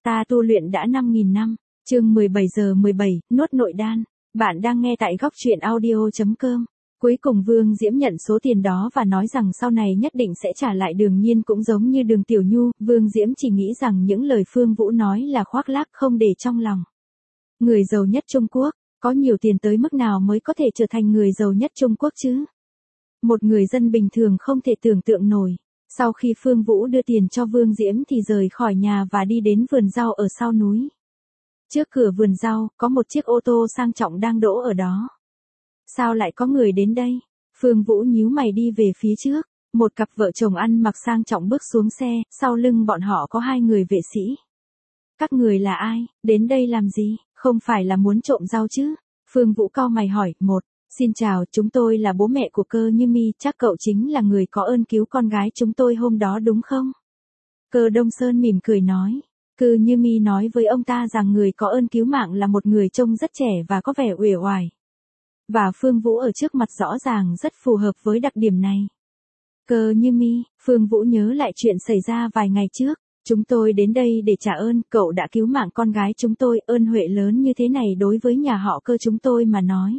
Ta tu luyện đã 5.000 năm, chương 17 giờ 17, nuốt nội đan. Bạn đang nghe tại góc truyện audio.com. Cuối cùng Vương Diễm nhận số tiền đó và nói rằng sau này nhất định sẽ trả lại, đương nhiên cũng giống như Đường Tiểu Nhu, Vương Diễm chỉ nghĩ rằng những lời Phương Vũ nói là khoác lác không để trong lòng. Người giàu nhất Trung Quốc, có nhiều tiền tới mức nào mới có thể trở thành người giàu nhất Trung Quốc chứ? Một người dân bình thường không thể tưởng tượng nổi. Sau khi Phương Vũ đưa tiền cho Vương Diễm thì rời khỏi nhà và đi đến vườn rau ở sau núi. Trước cửa vườn rau, có một chiếc ô tô sang trọng đang đỗ ở đó. Sao lại có người đến đây? Phương Vũ nhíu mày đi về phía trước. Một cặp vợ chồng ăn mặc sang trọng bước xuống xe, sau lưng bọn họ có 2 người vệ sĩ. Các người là ai? Đến đây làm gì? Không phải là muốn trộm rau chứ? Phương Vũ cau mày hỏi. Xin chào, chúng tôi là bố mẹ của Cơ Như Mi, chắc cậu chính là người có ơn cứu con gái chúng tôi hôm đó đúng không? Cơ Đông Sơn mỉm cười nói. Cơ Như Mi nói với ông ta rằng người có ơn cứu mạng là một người trông rất trẻ và có vẻ uể oải. Và Phương Vũ ở trước mặt rõ ràng rất phù hợp với đặc điểm này. Cơ Như Mi, Phương Vũ nhớ lại chuyện xảy ra vài ngày trước. Chúng tôi đến đây để trả ơn, cậu đã cứu mạng con gái chúng tôi, ơn huệ lớn như thế này đối với nhà họ Cơ chúng tôi mà nói.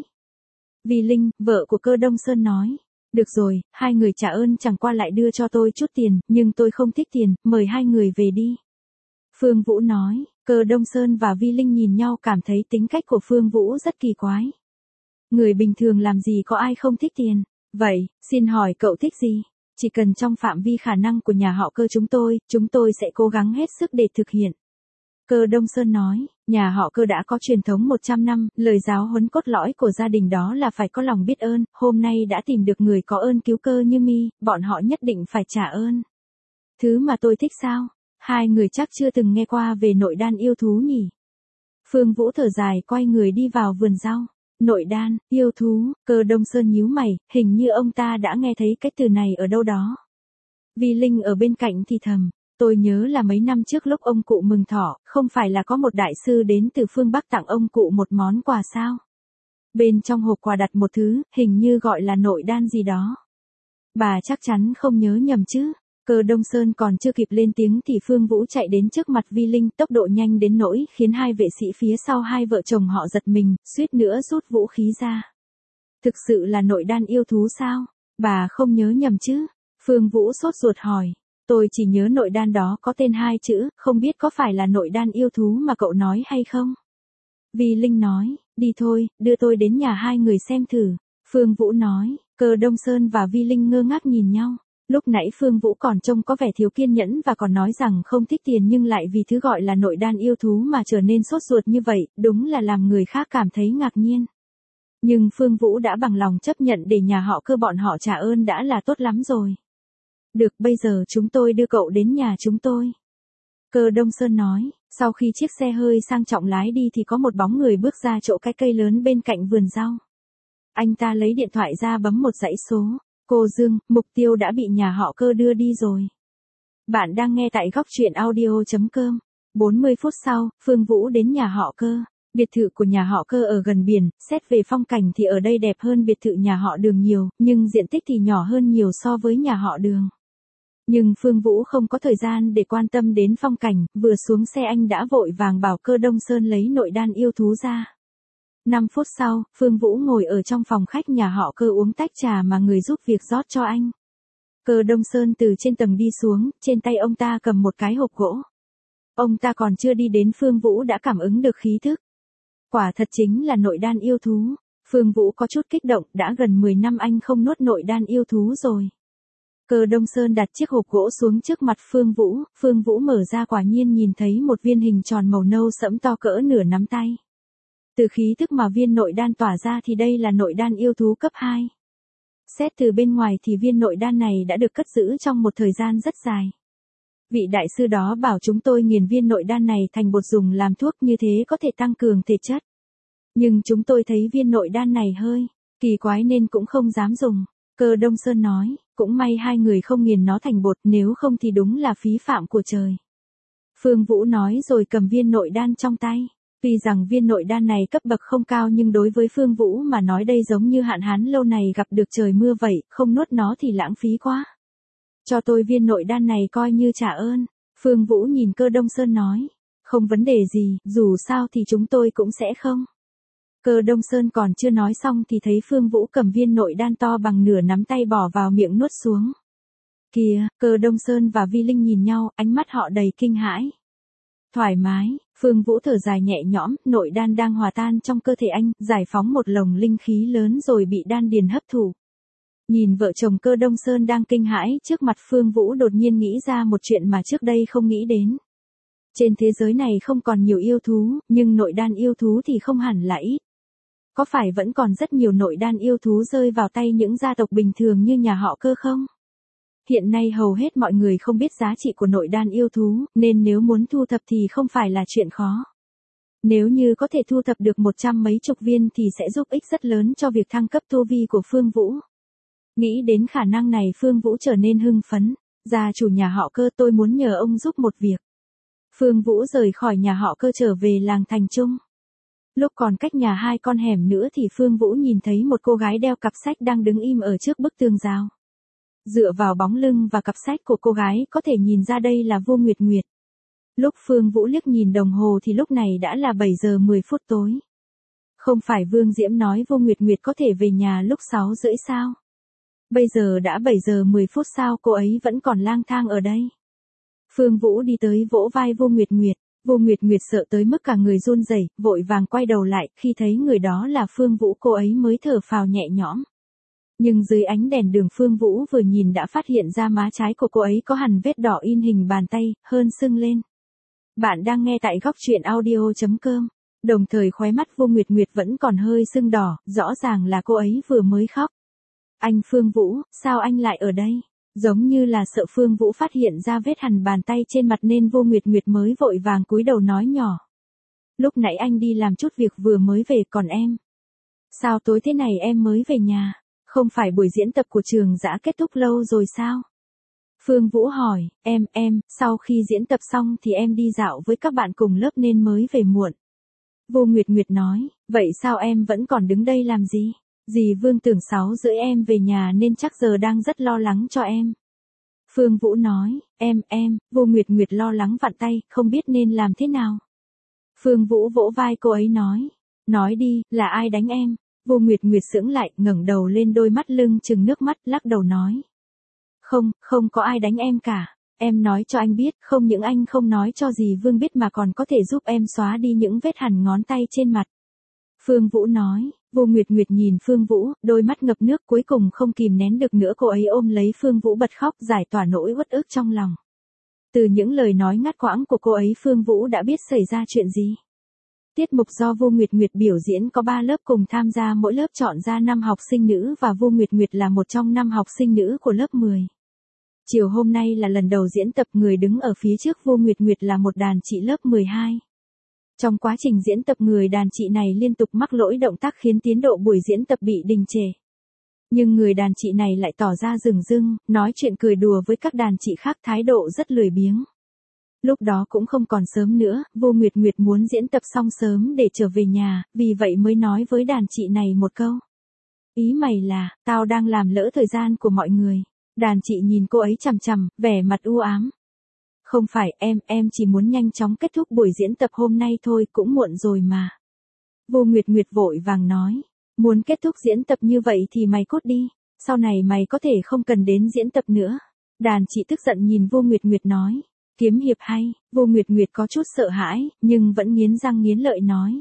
Vi Linh, vợ của Cơ Đông Sơn nói. Được rồi, 2 người trả ơn chẳng qua lại đưa cho tôi chút tiền, nhưng tôi không thích tiền, mời 2 người về đi. Phương Vũ nói. Cơ Đông Sơn và Vi Linh nhìn nhau cảm thấy tính cách của Phương Vũ rất kỳ quái. Người bình thường làm gì có ai không thích tiền. Vậy, xin hỏi cậu thích gì? Chỉ cần trong phạm vi khả năng của nhà họ Cơ chúng tôi sẽ cố gắng hết sức để thực hiện. Cơ Đông Sơn nói, nhà họ Cơ đã có truyền thống 100 năm, lời giáo huấn cốt lõi của gia đình đó là phải có lòng biết ơn, hôm nay đã tìm được người có ơn cứu Cơ Như Mi, bọn họ nhất định phải trả ơn. Thứ mà tôi thích sao? 2 người chắc chưa từng nghe qua về nội đan yêu thú nhỉ? Phương Vũ thở dài quay người đi vào vườn rau. Nội đan, yêu thú, Cơ Đông Sơn nhíu mày, hình như ông ta đã nghe thấy cái từ này ở đâu đó. Vi Linh ở bên cạnh thì thầm. Tôi nhớ là mấy năm trước lúc ông cụ mừng thọ, không phải là có một đại sư đến từ phương Bắc tặng ông cụ một món quà sao? Bên trong hộp quà đặt một thứ, hình như gọi là nội đan gì đó. Bà chắc chắn không nhớ nhầm chứ? Cơ Đông Sơn còn chưa kịp lên tiếng thì Phương Vũ chạy đến trước mặt Vi Linh, tốc độ nhanh đến nỗi khiến 2 vệ sĩ phía sau 2 vợ chồng họ giật mình, suýt nữa rút vũ khí ra. Thực sự là nội đan yêu thú sao? Bà không nhớ nhầm chứ? Phương Vũ sốt ruột hỏi. Tôi chỉ nhớ nội đan đó có tên 2 chữ, không biết có phải là nội đan yêu thú mà cậu nói hay không? Vi Linh nói, đi thôi, đưa tôi đến nhà 2 người xem thử. Phương Vũ nói. Cơ Đông Sơn và Vi Linh ngơ ngác nhìn nhau. Lúc nãy Phương Vũ còn trông có vẻ thiếu kiên nhẫn và còn nói rằng không thích tiền nhưng lại vì thứ gọi là nội đan yêu thú mà trở nên sốt ruột như vậy, đúng là làm người khác cảm thấy ngạc nhiên. Nhưng Phương Vũ đã bằng lòng chấp nhận để nhà họ Cơ bọn họ trả ơn đã là tốt lắm rồi. Được, bây giờ chúng tôi đưa cậu đến nhà chúng tôi. Cơ Đông Sơn nói, sau khi chiếc xe hơi sang trọng lái đi thì có một bóng người bước ra chỗ cái cây lớn bên cạnh vườn rau. Anh ta lấy điện thoại ra bấm một dãy số. Cô Dương, mục tiêu đã bị nhà họ Cơ đưa đi rồi. Bạn đang nghe tại góc truyện audio.com. 40 phút sau, Phương Vũ đến nhà họ Cơ. Biệt thự của nhà họ Cơ ở gần biển, xét về phong cảnh thì ở đây đẹp hơn biệt thự nhà họ Đường nhiều, nhưng diện tích thì nhỏ hơn nhiều so với nhà họ Đường. Nhưng Phương Vũ không có thời gian để quan tâm đến phong cảnh, vừa xuống xe anh đã vội vàng bảo Cơ Đông Sơn lấy nội đan yêu thú ra. 5 phút sau, Phương Vũ ngồi ở trong phòng khách nhà họ Cơ uống tách trà mà người giúp việc rót cho anh. Cơ Đông Sơn từ trên tầng đi xuống, trên tay ông ta cầm một cái hộp gỗ. Ông ta còn chưa đi đến Phương Vũ đã cảm ứng được khí thức. Quả thật chính là nội đan yêu thú. Phương Vũ có chút kích động, đã gần 10 năm anh không nuốt nội đan yêu thú rồi. Cơ Đông Sơn đặt chiếc hộp gỗ xuống trước mặt Phương Vũ mở ra quả nhiên nhìn thấy một viên hình tròn màu nâu sẫm to cỡ nửa nắm tay. Từ khí thức mà viên nội đan tỏa ra thì đây là nội đan yêu thú cấp 2. Xét từ bên ngoài thì viên nội đan này đã được cất giữ trong một thời gian rất dài. Vị đại sư đó bảo chúng tôi nghiền viên nội đan này thành bột dùng làm thuốc như thế có thể tăng cường thể chất. Nhưng chúng tôi thấy viên nội đan này hơi kỳ quái nên cũng không dám dùng. Cơ Đông Sơn nói, cũng may 2 người không nghiền nó thành bột nếu không thì đúng là phí phạm của trời. Phương Vũ nói rồi cầm viên nội đan trong tay. Tuy rằng viên nội đan này cấp bậc không cao nhưng đối với Phương Vũ mà nói đây giống như hạn hán lâu này gặp được trời mưa vậy, không nuốt nó thì lãng phí quá. Cho tôi viên nội đan này coi như trả ơn. Phương Vũ nhìn Cơ Đông Sơn nói. Không vấn đề gì, dù sao thì chúng tôi cũng sẽ không. Cơ Đông Sơn còn chưa nói xong thì thấy Phương Vũ cầm viên nội đan to bằng nửa nắm tay bỏ vào miệng nuốt xuống. Kìa, Cơ Đông Sơn và Vi Linh nhìn nhau, ánh mắt họ đầy kinh hãi. Thoải mái, Phương Vũ thở dài nhẹ nhõm, nội đan đang hòa tan trong cơ thể anh, giải phóng một lồng linh khí lớn rồi bị đan điền hấp thụ. Nhìn vợ chồng Cơ Đông Sơn đang kinh hãi, trước mặt Phương Vũ đột nhiên nghĩ ra một chuyện mà trước đây không nghĩ đến. Trên thế giới này không còn nhiều yêu thú, nhưng nội đan yêu thú thì không hẳn là ít. Có phải vẫn còn rất nhiều nội đan yêu thú rơi vào tay những gia tộc bình thường như nhà họ Cơ không? Hiện nay hầu hết mọi người không biết giá trị của nội đan yêu thú, nên nếu muốn thu thập thì không phải là chuyện khó. Nếu như có thể thu thập được 100 mấy chục viên thì sẽ giúp ích rất lớn cho việc thăng cấp tu vi của Phương Vũ. Nghĩ đến khả năng này Phương Vũ trở nên hưng phấn. Gia chủ nhà họ Cơ, tôi muốn nhờ ông giúp một việc. Phương Vũ rời khỏi nhà họ Cơ trở về làng Thành Trung. Lúc còn cách nhà 2 con hẻm nữa thì Phương Vũ nhìn thấy một cô gái đeo cặp sách đang đứng im ở trước bức tường rào. Dựa vào bóng lưng và cặp sách của cô gái có thể nhìn ra đây là Vô Nguyệt Nguyệt. Lúc Phương Vũ liếc nhìn đồng hồ thì lúc này đã là 7 giờ 10 phút tối. Không phải Vương Diễm nói Vô Nguyệt Nguyệt có thể về nhà lúc 6 rưỡi sao? Bây giờ đã 7 giờ 10 phút sao cô ấy vẫn còn lang thang ở đây? Phương Vũ đi tới vỗ vai Vô Nguyệt Nguyệt. Vô Nguyệt Nguyệt sợ tới mức cả người run rẩy, vội vàng quay đầu lại, khi thấy người đó là Phương Vũ cô ấy mới thở phào nhẹ nhõm. Nhưng dưới ánh đèn đường Phương Vũ vừa nhìn đã phát hiện ra má trái của cô ấy có hằn vết đỏ in hình bàn tay, hơn sưng lên. Bạn đang nghe tại góc truyện audio.com. Đồng thời khóe mắt Vô Nguyệt Nguyệt vẫn còn hơi sưng đỏ, rõ ràng là cô ấy vừa mới khóc. Anh Phương Vũ, sao anh lại ở đây? Giống như là sợ Phương Vũ phát hiện ra vết hằn bàn tay trên mặt nên Vô Nguyệt Nguyệt mới vội vàng cúi đầu nói nhỏ. Lúc nãy anh đi làm chút việc vừa mới về, còn em? Sao tối thế này em mới về nhà? Không phải buổi diễn tập của trường Dã kết thúc lâu rồi sao? Phương Vũ hỏi, sau khi diễn tập xong thì em đi dạo với các bạn cùng lớp nên mới về muộn. Vô Nguyệt Nguyệt nói, vậy sao em vẫn còn đứng đây làm gì? Dì Vương tưởng 6 rưỡi em về nhà nên chắc giờ đang rất lo lắng cho em. Phương Vũ nói, Vô Nguyệt Nguyệt lo lắng vặn tay, không biết nên làm thế nào. Phương Vũ vỗ vai cô ấy nói đi, là ai đánh em? Vô Nguyệt Nguyệt sững lại, ngẩng đầu lên, đôi mắt lưng trừng nước mắt, lắc đầu nói. Không có ai đánh em cả. Em nói cho anh biết, không những anh không nói cho dì Vương biết mà còn có thể giúp em xóa đi những vết hằn ngón tay trên mặt. Phương Vũ nói. Vô Nguyệt Nguyệt nhìn Phương Vũ, đôi mắt ngập nước, cuối cùng không kìm nén được nữa cô ấy ôm lấy Phương Vũ bật khóc, giải tỏa nỗi uất ức trong lòng. Từ những lời nói ngắt quãng của cô ấy Phương Vũ đã biết xảy ra chuyện gì. Tiết mục do Vô Nguyệt Nguyệt biểu diễn có 3 lớp cùng tham gia, mỗi lớp chọn ra 5 học sinh nữ và Vô Nguyệt Nguyệt là một trong 5 học sinh nữ của lớp 10. Chiều hôm nay là lần đầu diễn tập, người đứng ở phía trước Vô Nguyệt Nguyệt là một đàn chị lớp 12. Trong quá trình diễn tập người đàn chị này liên tục mắc lỗi động tác khiến tiến độ buổi diễn tập bị đình trệ. Nhưng người đàn chị này lại tỏ ra rừng rưng, nói chuyện cười đùa với các đàn chị khác, thái độ rất lười biếng. Lúc đó cũng không còn sớm nữa, Vô Nguyệt Nguyệt muốn diễn tập xong sớm để trở về nhà, vì vậy mới nói với đàn chị này một câu. Ý mày là, tao đang làm lỡ thời gian của mọi người. Đàn chị nhìn cô ấy chằm chằm, vẻ mặt u ám. Không phải, em chỉ muốn nhanh chóng kết thúc buổi diễn tập hôm nay thôi, cũng muộn rồi mà. Vô Nguyệt Nguyệt vội vàng nói, muốn kết thúc diễn tập như vậy thì mày cút đi, sau này mày có thể không cần đến diễn tập nữa. Đàn chị tức giận nhìn Vô Nguyệt Nguyệt nói, kiếm hiệp hay? Vô Nguyệt Nguyệt có chút sợ hãi, nhưng vẫn nghiến răng nghiến lợi nói.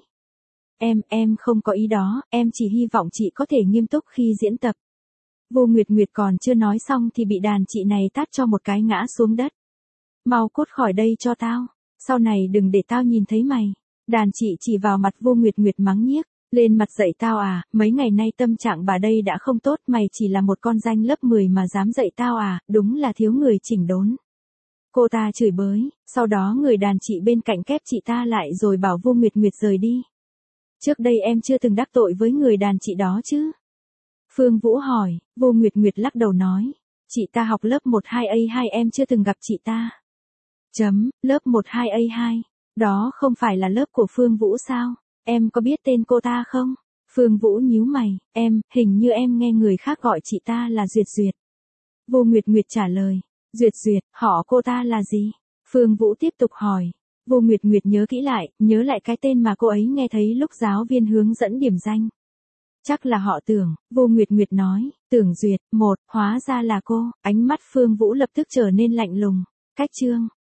Em không có ý đó, em chỉ hy vọng chị có thể nghiêm túc khi diễn tập. Vô Nguyệt Nguyệt còn chưa nói xong thì bị đàn chị này tát cho một cái ngã xuống đất. Mau cút khỏi đây cho tao, sau này đừng để tao nhìn thấy mày. Đàn chị chỉ vào mặt Vô Nguyệt Nguyệt mắng nhiếc, lên mặt dạy tao à, mấy ngày nay tâm trạng bà đây đã không tốt, mày chỉ là một con danh lớp 10 mà dám dạy tao à, đúng là thiếu người chỉnh đốn. Cô ta chửi bới, sau đó người đàn chị bên cạnh kép chị ta lại rồi bảo Vô Nguyệt Nguyệt rời đi. Trước đây em chưa từng đắc tội với người đàn chị đó chứ? Phương Vũ hỏi. Vô Nguyệt Nguyệt lắc đầu nói, chị ta học lớp 12A2, em chưa từng gặp chị ta. Lớp 12A2, đó không phải là lớp của Phương Vũ sao? Em có biết tên cô ta không? Phương Vũ nhíu mày, hình như em nghe người khác gọi chị ta là Duyệt Duyệt. Vô Nguyệt Nguyệt trả lời, Duyệt Duyệt, họ cô ta là gì? Phương Vũ tiếp tục hỏi, Vô Nguyệt Nguyệt nhớ kỹ lại, nhớ lại cái tên mà cô ấy nghe thấy lúc giáo viên hướng dẫn điểm danh. Chắc là họ Tưởng, Vô Nguyệt Nguyệt nói, Tưởng Duyệt, hóa ra là cô, ánh mắt Phương Vũ lập tức trở nên lạnh lùng. Cách chương